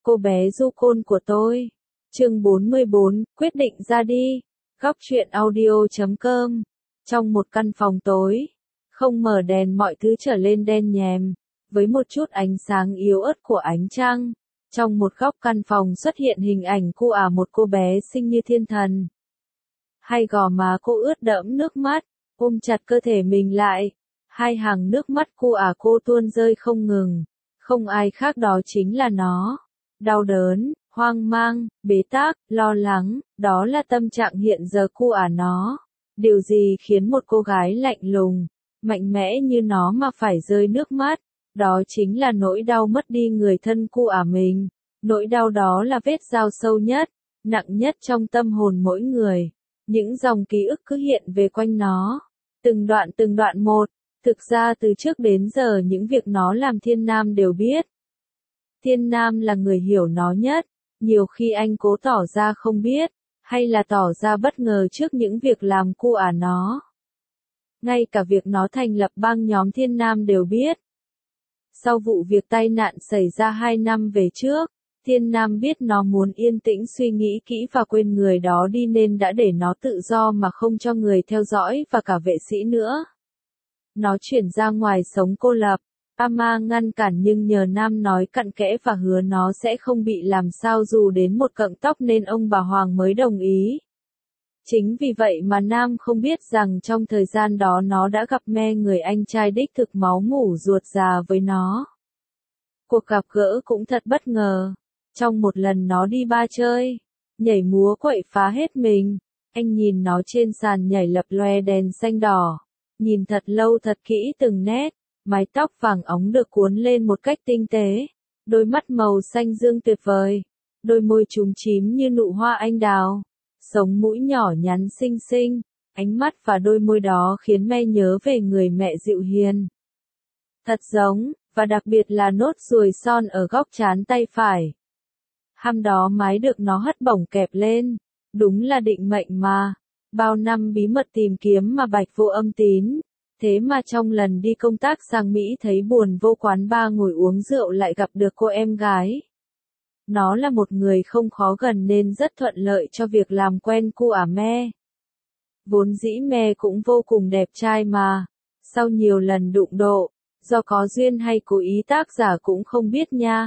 cô bé du côn của tôi. Chương 44, quyết định ra đi. Góc truyện audio.com. Trong một căn phòng tối, không mở đèn, mọi thứ trở lên đen nhèm, với một chút ánh sáng yếu ớt của ánh trăng. Trong một góc căn phòng xuất hiện hình ảnh một cô bé xinh như thiên thần. Hai gò má cô ướt đẫm nước mắt, ôm chặt cơ thể mình lại. Hai hàng nước mắt cô tuôn rơi không ngừng. Không ai khác, đó chính là nó. Đau đớn, hoang mang, bế tắc, lo lắng, đó là tâm trạng hiện giờ nó. Điều gì khiến một cô gái lạnh lùng, mạnh mẽ như nó mà phải rơi nước mắt? Đó chính là nỗi đau mất đi người thân mình. Nỗi đau đó là vết dao sâu nhất, nặng nhất trong tâm hồn mỗi người. Những dòng ký ức cứ hiện về quanh nó, từng đoạn một. Thực ra từ trước đến giờ những việc nó làm Thiên Nam đều biết. Thiên Nam là người hiểu nó nhất, nhiều khi anh cố tỏ ra không biết, hay là tỏ ra bất ngờ trước những việc làm nó. Ngay cả việc nó thành lập bang nhóm Thiên Nam đều biết. Sau vụ việc tai nạn xảy ra 2 năm về trước, Thiên Nam biết nó muốn yên tĩnh suy nghĩ kỹ và quên người đó đi nên đã để nó tự do mà không cho người theo dõi và cả vệ sĩ nữa. Nó chuyển ra ngoài sống cô lập. Ama ngăn cản nhưng nhờ Nam nói cặn kẽ và hứa nó sẽ không bị làm sao dù đến một cọng tóc nên ông bà Hoàng mới đồng ý. Chính vì vậy mà Nam không biết rằng trong thời gian đó nó đã gặp người anh trai đích thực máu mủ ruột già với nó. Cuộc gặp gỡ cũng thật bất ngờ. Trong một lần nó đi bar chơi, nhảy múa quậy phá hết mình, anh nhìn nó trên sàn nhảy lập loè đèn xanh đỏ. Nhìn thật lâu thật kỹ từng nét, mái tóc vàng óng được cuốn lên một cách tinh tế, đôi mắt màu xanh dương tuyệt vời, đôi môi chúm chím như nụ hoa anh đào, sống mũi nhỏ nhắn xinh xinh, ánh mắt và đôi môi đó khiến nhớ về người mẹ dịu hiền. Thật giống, và đặc biệt là nốt ruồi son ở góc trán tay phải. Hôm đó mái được nó hất bổng kẹp lên, đúng là định mệnh mà. Bao năm bí mật tìm kiếm mà Bạch Vô Âm tín, thế mà trong lần đi công tác sang Mỹ thấy buồn vô quán bar ngồi uống rượu lại gặp được cô em gái. Nó là một người không khó gần nên rất thuận lợi cho việc làm quen Me. Vốn dĩ Me cũng vô cùng đẹp trai mà, sau nhiều lần đụng độ, do có duyên hay cố ý tác giả cũng không biết nha.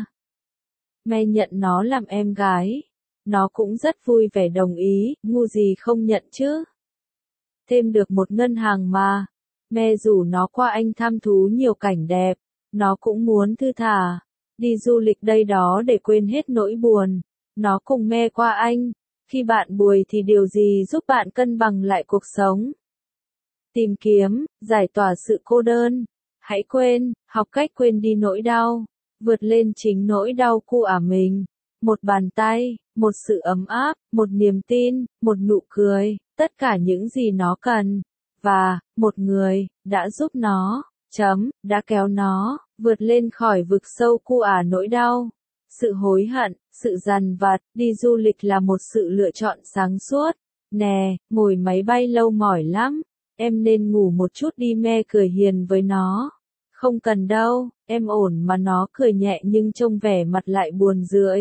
Me nhận nó làm em gái. Nó cũng rất vui vẻ đồng ý, ngu gì không nhận chứ. Thêm được một ngân hàng mà. Me rủ nó qua Anh thăm thú nhiều cảnh đẹp. Nó cũng muốn thư thả, đi du lịch đây đó để quên hết nỗi buồn. Nó cùng Me qua Anh. Khi bạn buồn thì điều gì giúp bạn cân bằng lại cuộc sống? Tìm kiếm, giải tỏa sự cô đơn. Hãy quên, học cách quên đi nỗi đau. Vượt lên chính nỗi đau mình. Một bàn tay, một sự ấm áp, một niềm tin, một nụ cười, tất cả những gì nó cần. Và, một người, đã giúp nó, đã kéo nó, vượt lên khỏi vực sâu nỗi đau. Sự hối hận, sự dằn vặt, đi du lịch là một sự lựa chọn sáng suốt. Nè, ngồi máy bay lâu mỏi lắm, em nên ngủ một chút đi. Me cười hiền với nó. Không cần đâu, em ổn mà. Nó cười nhẹ nhưng trông vẻ mặt lại buồn rười.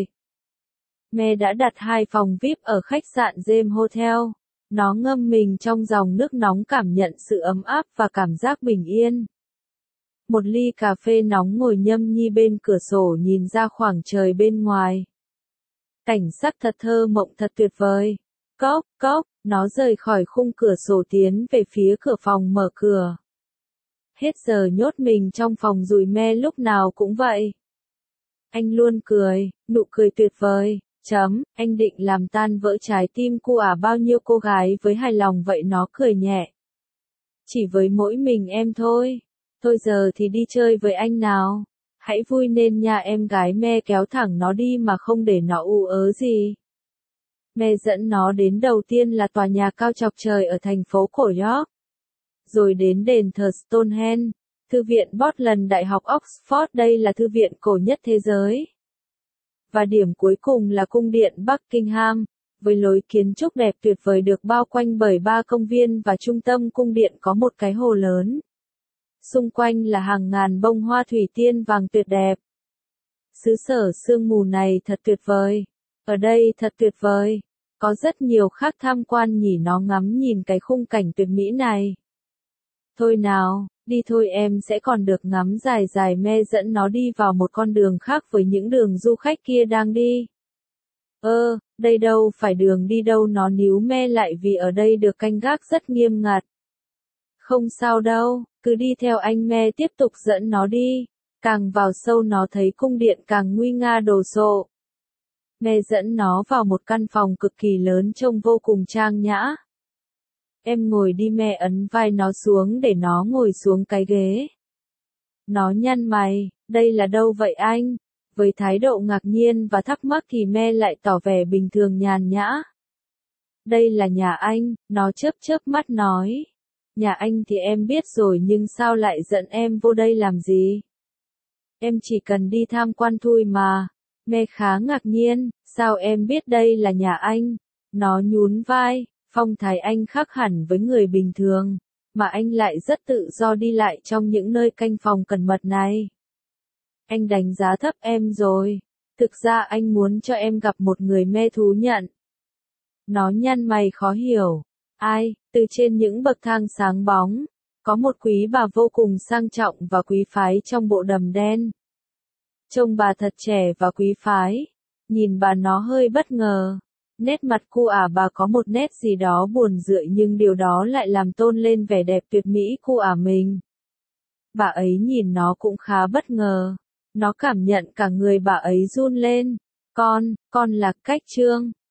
Me đã đặt 2 phòng VIP ở khách sạn Gem Hotel. Nó ngâm mình trong dòng nước nóng cảm nhận sự ấm áp và cảm giác bình yên. Một ly cà phê nóng ngồi nhâm nhi bên cửa sổ nhìn ra khoảng trời bên ngoài. Cảnh sắc thật thơ mộng, thật tuyệt vời. Cốc, nó rời khỏi khung cửa sổ tiến về phía cửa phòng mở cửa. Hết giờ nhốt mình trong phòng rồi. Me lúc nào cũng vậy. Anh luôn cười, nụ cười tuyệt vời. Anh định làm tan vỡ trái tim bao nhiêu cô gái với hài lòng vậy. Nó cười nhẹ. Chỉ với mỗi mình em thôi. Thôi giờ thì đi chơi với anh nào. Hãy vui lên nha em gái. Me kéo thẳng nó đi mà không để nó ù ớ gì. Me dẫn nó đến đầu tiên là tòa nhà cao chọc trời ở thành phố cổ York. Rồi đến đền thờ Stonehenge, thư viện Portland, Đại học Oxford, đây là thư viện cổ nhất thế giới. Và điểm cuối cùng là cung điện Buckingham, với lối kiến trúc đẹp tuyệt vời được bao quanh bởi 3 công viên và trung tâm cung điện có một cái hồ lớn. Xung quanh là hàng ngàn bông hoa thủy tiên vàng tuyệt đẹp. Xứ sở sương mù này thật tuyệt vời. Ở đây thật tuyệt vời. Có rất nhiều khách tham quan nhỉ, nó ngắm nhìn cái khung cảnh tuyệt mỹ này. Thôi nào, đi thôi, em sẽ còn được ngắm dài dài. Me dẫn nó đi vào một con đường khác với những đường du khách kia đang đi. Đây đâu phải đường đi đâu, nó níu Me lại vì ở đây được canh gác rất nghiêm ngặt. Không sao đâu, cứ đi theo anh. Me tiếp tục dẫn nó đi. Càng vào sâu nó thấy cung điện càng nguy nga đồ sộ. Me dẫn nó vào một căn phòng cực kỳ lớn trông vô cùng trang nhã. Em ngồi đi. Me ấn vai nó xuống để nó ngồi xuống cái ghế. Nó nhăn mày, đây là đâu vậy anh? Với thái độ ngạc nhiên và thắc mắc thì Me lại tỏ vẻ bình thường nhàn nhã. Đây là nhà anh, nó chớp chớp mắt nói. Nhà anh thì em biết rồi, nhưng sao lại dẫn em vô đây làm gì? Em chỉ cần đi tham quan thôi mà. Me khá ngạc nhiên, sao em biết đây là nhà anh? Nó nhún vai, phong thái anh khác hẳn với người bình thường, mà anh lại rất tự do đi lại trong những nơi canh phòng cẩn mật này. Anh đánh giá thấp em rồi. Thực ra anh muốn cho em gặp một người. Me thú nhận. Nó nhăn mày khó hiểu. Ai? Từ trên những bậc thang sáng bóng, có một quý bà vô cùng sang trọng và quý phái trong bộ đầm đen. Trông bà thật trẻ và quý phái. Nhìn bà nó hơi bất ngờ. Nét mặt cu ả bà có một nét gì đó buồn rười, nhưng điều đó lại làm tôn lên vẻ đẹp tuyệt mỹ cu ả mình. Bà ấy nhìn nó cũng khá bất ngờ. Nó cảm nhận cả người bà ấy run lên. Con là Cách Trương.